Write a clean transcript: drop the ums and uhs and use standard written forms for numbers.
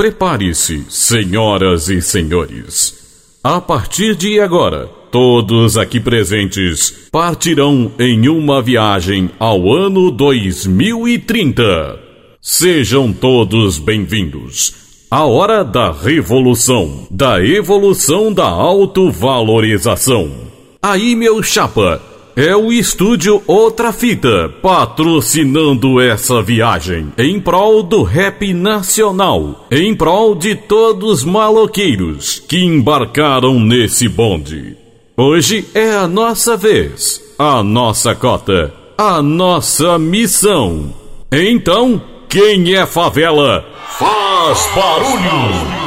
Prepare-se, senhoras e senhores. A partir de agora, todos aqui presentes partirão em uma viagem ao ano 2030. Sejam todos bem-vindos. A hora da revolução, da evolução da autovalorização. Aí, meu chapa, é o Estúdio Outra Fita, patrocinando essa viagem, em prol do rap nacional, em prol de todos os maloqueiros que embarcaram nesse bonde. Hoje é a nossa vez, a nossa cota, a nossa missão. Então, quem é favela, faz barulho!